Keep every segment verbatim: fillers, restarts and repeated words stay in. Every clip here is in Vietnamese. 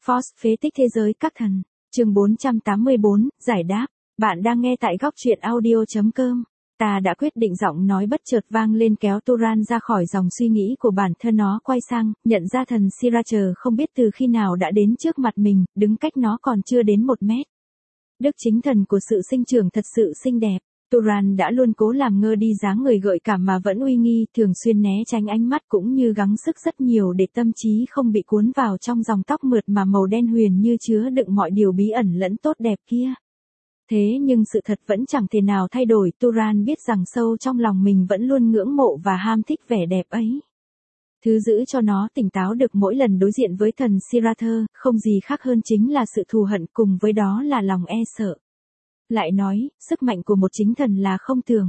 Force phế tích thế giới các thần. Chương bốn trăm tám mươi bốn, giải đáp. Bạn đang nghe tại góc truyện audio chấm com. Ta đã quyết định, giọng nói bất chợt vang lên kéo Turan ra khỏi dòng suy nghĩ của bản thân. Nó quay sang, nhận ra thần Siracher không biết từ khi nào đã đến trước mặt mình, đứng cách nó còn chưa đến một mét. Đức chính thần của sự sinh trưởng thật sự xinh đẹp. Turan đã luôn cố làm ngơ đi dáng người gợi cảm mà vẫn uy nghi, thường xuyên né tránh ánh mắt cũng như gắng sức rất nhiều để tâm trí không bị cuốn vào trong dòng tóc mượt mà màu đen huyền như chứa đựng mọi điều bí ẩn lẫn tốt đẹp kia. Thế nhưng sự thật vẫn chẳng thể nào thay đổi. Turan biết rằng sâu trong lòng mình vẫn luôn ngưỡng mộ và ham thích vẻ đẹp ấy. Thứ giữ cho nó tỉnh táo được mỗi lần đối diện với thần Siracher, không gì khác hơn chính là sự thù hận, cùng với đó là lòng e sợ. Lại nói, sức mạnh của một chính thần là không tưởng.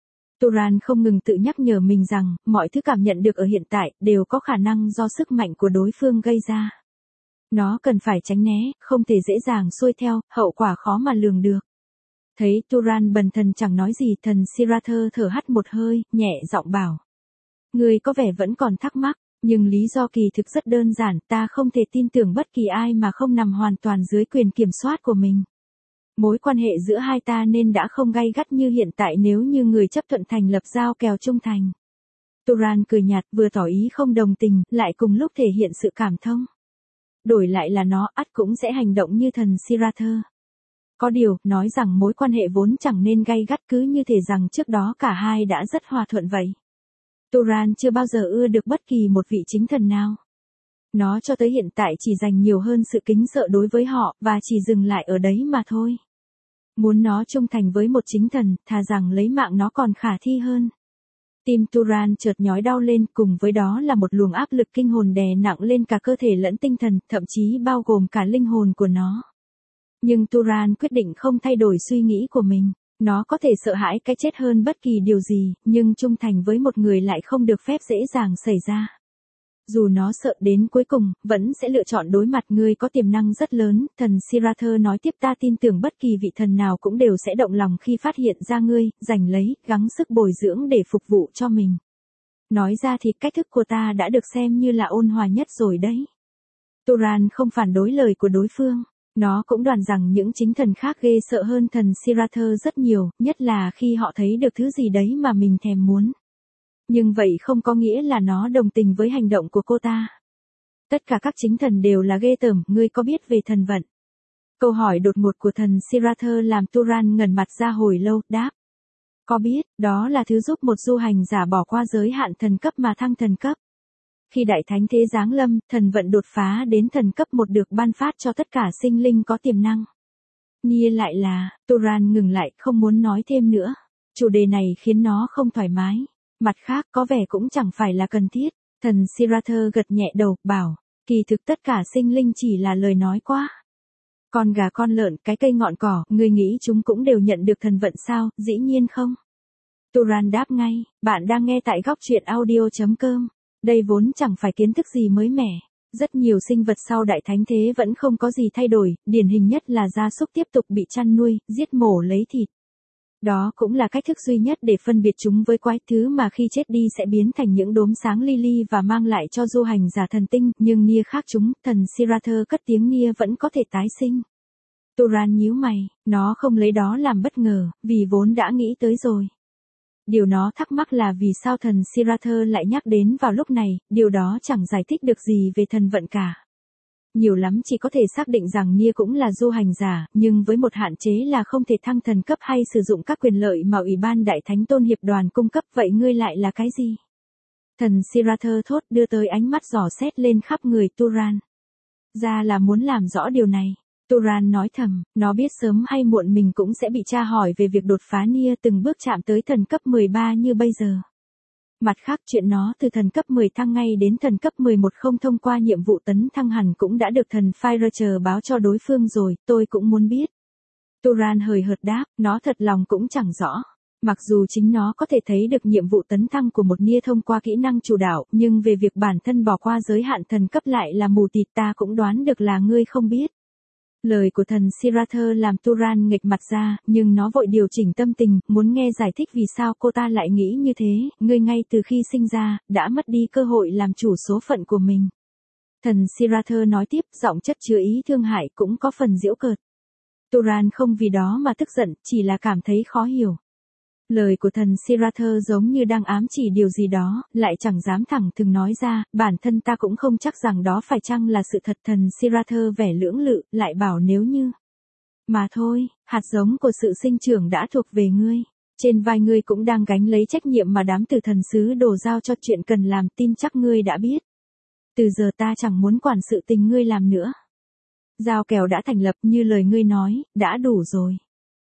Turan không ngừng tự nhắc nhở mình rằng, mọi thứ cảm nhận được ở hiện tại, đều có khả năng do sức mạnh của đối phương gây ra. Nó cần phải tránh né, không thể dễ dàng xuôi theo, hậu quả khó mà lường được. Thấy Turan bần thần chẳng nói gì, thần Siracher thở hắt một hơi, nhẹ giọng bảo. Ngươi có vẻ vẫn còn thắc mắc, nhưng lý do kỳ thực rất đơn giản, ta không thể tin tưởng bất kỳ ai mà không nằm hoàn toàn dưới quyền kiểm soát của mình. Mối quan hệ giữa hai ta nên đã không gay gắt như hiện tại nếu như người chấp thuận thành lập giao kèo trung thành. Turan cười nhạt, vừa tỏ ý không đồng tình, lại cùng lúc thể hiện sự cảm thông. Đổi lại là nó, ắt cũng sẽ hành động như thần Siracher. Có điều, nói rằng mối quan hệ vốn chẳng nên gay gắt, cứ như thể rằng trước đó cả hai đã rất hòa thuận vậy. Turan chưa bao giờ ưa được bất kỳ một vị chính thần nào. Nó cho tới hiện tại chỉ dành nhiều hơn sự kính sợ đối với họ, và chỉ dừng lại ở đấy mà thôi. Muốn nó trung thành với một chính thần, thà rằng lấy mạng nó còn khả thi hơn. Tim Turan chợt nhói đau lên, cùng với đó là một luồng áp lực kinh hồn đè nặng lên cả cơ thể lẫn tinh thần, thậm chí bao gồm cả linh hồn của nó. Nhưng Turan quyết định không thay đổi suy nghĩ của mình. Nó có thể sợ hãi cái chết hơn bất kỳ điều gì, nhưng trung thành với một người lại không được phép dễ dàng xảy ra. Dù nó sợ đến cuối cùng, vẫn sẽ lựa chọn đối mặt. Ngươi có tiềm năng rất lớn, thần Siracher nói tiếp, ta tin tưởng bất kỳ vị thần nào cũng đều sẽ động lòng khi phát hiện ra ngươi, giành lấy, gắng sức bồi dưỡng để phục vụ cho mình. Nói ra thì cách thức của ta đã được xem như là ôn hòa nhất rồi đấy. Turan không phản đối lời của đối phương. Nó cũng đoán rằng những chính thần khác ghê sợ hơn thần Siracher rất nhiều, nhất là khi họ thấy được thứ gì đấy mà mình thèm muốn. Nhưng vậy không có nghĩa là nó đồng tình với hành động của cô ta. Tất cả các chính thần đều là ghê tởm, ngươi có biết về thần vận? Câu hỏi đột ngột của thần Siracher làm Turan ngẩn mặt ra hồi lâu, đáp. Có biết, đó là thứ giúp một du hành giả bỏ qua giới hạn thần cấp mà thăng thần cấp. Khi đại thánh thế giáng lâm, thần vận đột phá đến thần cấp một được ban phát cho tất cả sinh linh có tiềm năng. Nia lại là, Turan ngừng lại, không muốn nói thêm nữa. Chủ đề này khiến nó không thoải mái. Mặt khác, có vẻ cũng chẳng phải là cần thiết. Thần Siracher gật nhẹ đầu, bảo, kỳ thực tất cả sinh linh chỉ là lời nói quá. Con gà con lợn, cái cây ngọn cỏ, ngươi nghĩ chúng cũng đều nhận được thần vận sao? Dĩ nhiên không. Turan đáp ngay, bạn đang nghe tại góc truyện audio chấm com. Đây vốn chẳng phải kiến thức gì mới mẻ. Rất nhiều sinh vật sau đại thánh thế vẫn không có gì thay đổi, điển hình nhất là gia súc tiếp tục bị chăn nuôi, giết mổ lấy thịt. Đó cũng là cách thức duy nhất để phân biệt chúng với quái thứ mà khi chết đi sẽ biến thành những đốm sáng li li và mang lại cho du hành giả thần tinh, nhưng Nia khác chúng, thần Siracher cất tiếng, Nia vẫn có thể tái sinh. Turan nhíu mày, nó không lấy đó làm bất ngờ, vì vốn đã nghĩ tới rồi. Điều nó thắc mắc là vì sao thần Siracher lại nhắc đến vào lúc này, điều đó chẳng giải thích được gì về thần vận cả. Nhiều lắm chỉ có thể xác định rằng Nia cũng là du hành giả, nhưng với một hạn chế là không thể thăng thần cấp hay sử dụng các quyền lợi mà Ủy ban Đại Thánh Tôn Hiệp Đoàn cung cấp. Vậy ngươi lại là cái gì? Thần Siracher thốt, đưa tới ánh mắt dò xét lên khắp người Turan. Ra là muốn làm rõ điều này. Turan nói thầm, nó biết sớm hay muộn mình cũng sẽ bị tra hỏi về việc đột phá Nia từng bước chạm tới thần cấp mười ba như bây giờ. Mặt khác, chuyện nó từ thần cấp mười thăng ngay đến thần cấp mười một không thông qua nhiệm vụ tấn thăng hẳn cũng đã được thần Siracher báo cho đối phương rồi, tôi cũng muốn biết. Turan hời hợt đáp, nó thật lòng cũng chẳng rõ. Mặc dù chính nó có thể thấy được nhiệm vụ tấn thăng của một Nia thông qua kỹ năng chủ đạo, nhưng về việc bản thân bỏ qua giới hạn thần cấp lại là mù tịt, ta cũng đoán được là ngươi không biết. Lời của thần Siracher làm Turan nghệch mặt ra, nhưng nó vội điều chỉnh tâm tình, muốn nghe giải thích vì sao cô ta lại nghĩ như thế. Ngươi ngay từ khi sinh ra, đã mất đi cơ hội làm chủ số phận của mình. Thần Sirather nói tiếp, giọng chất chứa ý thương hại cũng có phần giễu cợt. Turan không vì đó mà tức giận, chỉ là cảm thấy khó hiểu. Lời của thần Sirather giống như đang ám chỉ điều gì đó, lại chẳng dám thẳng thừng nói ra, bản thân ta cũng không chắc rằng đó phải chăng là sự thật. Thần Sirather vẻ lưỡng lự, lại bảo nếu như. Mà thôi, hạt giống của sự sinh trưởng đã thuộc về ngươi. Trên vai ngươi cũng đang gánh lấy trách nhiệm mà đám tử thần sứ đổ giao cho chuyện cần làm, tin chắc ngươi đã biết. Từ giờ ta chẳng muốn quản sự tình ngươi làm nữa. Giao kèo đã thành lập như lời ngươi nói, đã đủ rồi.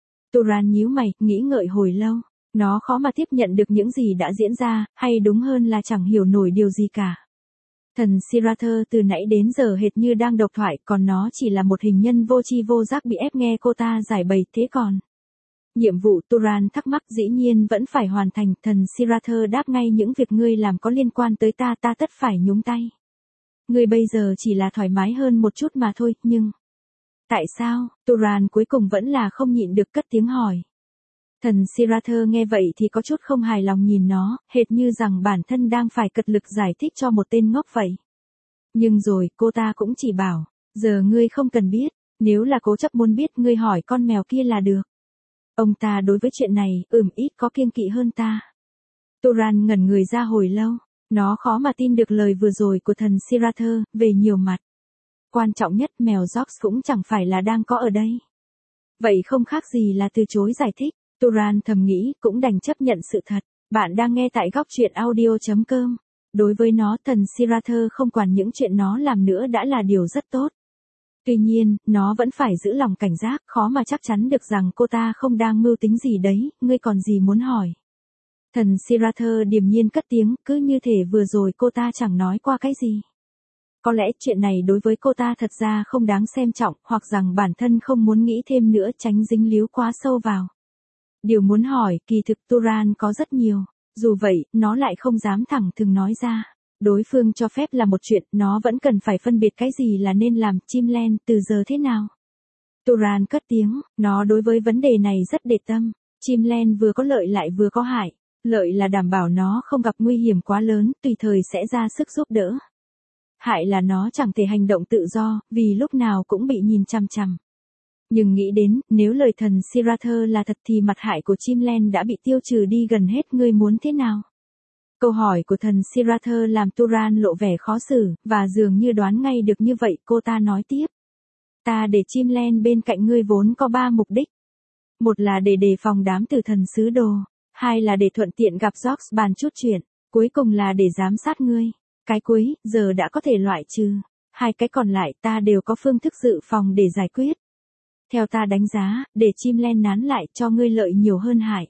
Turan nhíu mày, nghĩ ngợi hồi lâu. Nó khó mà tiếp nhận được những gì đã diễn ra, hay đúng hơn là chẳng hiểu nổi điều gì cả. Thần Sirather từ nãy đến giờ hệt như đang độc thoại, còn nó chỉ là một hình nhân vô tri vô giác bị ép nghe cô ta giải bày. Thế còn nhiệm vụ, Turan thắc mắc, dĩ nhiên vẫn phải hoàn thành. Thần Sirather đáp ngay, những việc ngươi làm có liên quan tới ta, ta tất phải nhúng tay. Ngươi bây giờ chỉ là thoải mái hơn một chút mà thôi, nhưng... Tại sao? Turan cuối cùng vẫn là không nhịn được cất tiếng hỏi. Thần Sirather nghe vậy thì có chút không hài lòng nhìn nó, hệt như rằng bản thân đang phải cật lực giải thích cho một tên ngốc vậy. Nhưng rồi, cô ta cũng chỉ bảo, giờ ngươi không cần biết, nếu là cố chấp muốn biết ngươi hỏi con mèo kia là được. Ông ta đối với chuyện này, ừm ít có kiêng kỵ hơn ta. Turan ngẩn người ra hồi lâu, nó khó mà tin được lời vừa rồi của thần Sirather, về nhiều mặt. Quan trọng nhất, mèo George cũng chẳng phải là đang có ở đây. Vậy không khác gì là từ chối giải thích. Turan thầm nghĩ, cũng đành chấp nhận sự thật. Bạn đang nghe tại góc truyện audio chấm com. Đối với nó, thần Sirather không quản những chuyện nó làm nữa đã là điều rất tốt. Tuy nhiên, nó vẫn phải giữ lòng cảnh giác, khó mà chắc chắn được rằng cô ta không đang mưu tính gì đấy. Ngươi còn gì muốn hỏi? Thần Sirather điềm nhiên cất tiếng, cứ như thể vừa rồi cô ta chẳng nói qua cái gì. Có lẽ chuyện này đối với cô ta thật ra không đáng xem trọng, hoặc rằng bản thân không muốn nghĩ thêm nữa, tránh dính líu quá sâu vào. Điều muốn hỏi, kỳ thực Turan có rất nhiều. Dù vậy, nó lại không dám thẳng thừng nói ra. Đối phương cho phép là một chuyện, nó vẫn cần phải phân biệt cái gì là nên làm. Chimlen, từ giờ thế nào? Turan cất tiếng, nó đối với vấn đề này rất để tâm. Chimlen vừa có lợi lại vừa có hại. Lợi là đảm bảo nó không gặp nguy hiểm quá lớn, tùy thời sẽ ra sức giúp đỡ. Hại là nó chẳng thể hành động tự do, vì lúc nào cũng bị nhìn chằm chằm. Nhưng nghĩ đến, nếu lời thần Sirather là thật thì mặt hại của Chimlen đã bị tiêu trừ đi gần hết. Ngươi muốn thế nào? Câu hỏi của thần Sirather làm Turan lộ vẻ khó xử, và dường như đoán ngay được như vậy, cô ta nói tiếp. Ta để Chimlen bên cạnh ngươi vốn có ba mục đích. Một là để đề phòng đám tử thần sứ đồ. Hai là để thuận tiện gặp George bàn chút chuyện. Cuối cùng là để giám sát ngươi. Cái cuối, giờ đã có thể loại trừ. Hai cái còn lại ta đều có phương thức dự phòng để giải quyết. Theo ta đánh giá, để Chimlen nán lại cho ngươi lợi nhiều hơn hại.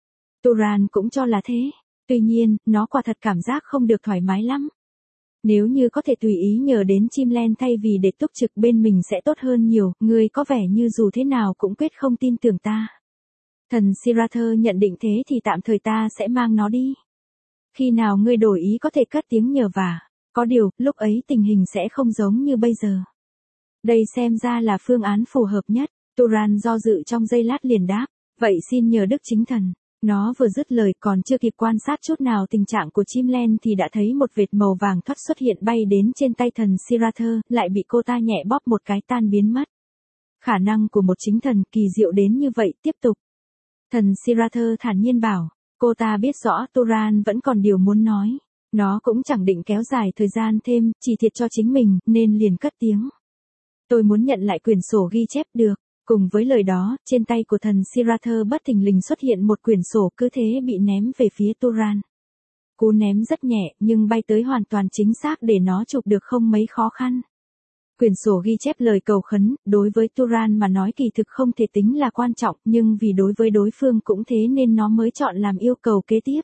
Turan cũng cho là thế. Tuy nhiên, nó quả thật cảm giác không được thoải mái lắm. Nếu như có thể tùy ý nhờ đến Chimlen thay vì để túc trực bên mình sẽ tốt hơn nhiều. Ngươi có vẻ như dù thế nào cũng quyết không tin tưởng ta. Thần Sirather nhận định thế thì tạm thời ta sẽ mang nó đi. Khi nào ngươi đổi ý có thể cất tiếng nhờ vả. Có điều, lúc ấy tình hình sẽ không giống như bây giờ. Đây xem ra là phương án phù hợp nhất. Turan do dự trong giây lát liền đáp. Vậy xin nhờ Đức Chính Thần. Nó vừa dứt lời còn chưa kịp quan sát chút nào tình trạng của Chimlen thì đã thấy một vệt màu vàng thoát xuất hiện bay đến trên tay thần Sirather, lại bị cô ta nhẹ bóp một cái tan biến mất. Khả năng của một chính thần kỳ diệu đến như vậy. Tiếp tục. Thần Sirather thản nhiên bảo. Cô ta biết rõ Turan vẫn còn điều muốn nói. Nó cũng chẳng định kéo dài thời gian thêm, chỉ thiệt cho chính mình, nên liền cất tiếng. Tôi muốn nhận lại quyển sổ ghi chép được. Cùng với lời đó, trên tay của thần Sirather bất thình lình xuất hiện một quyển sổ, cứ thế bị ném về phía Turan. Cú ném rất nhẹ, nhưng bay tới hoàn toàn chính xác để nó chụp được không mấy khó khăn. Quyển sổ ghi chép lời cầu khấn, đối với Turan mà nói kỳ thực không thể tính là quan trọng, nhưng vì đối với đối phương cũng thế nên nó mới chọn làm yêu cầu kế tiếp.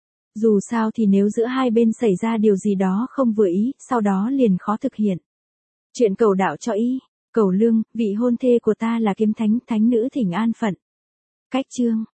Dù sao thì nếu giữa hai bên xảy ra điều gì đó không vừa ý, sau đó liền khó thực hiện. Chuyện cầu đạo cho y. Cầu lương, vị hôn thê của ta là kiếm thánh, thánh nữ thỉnh an phận. Cách chương.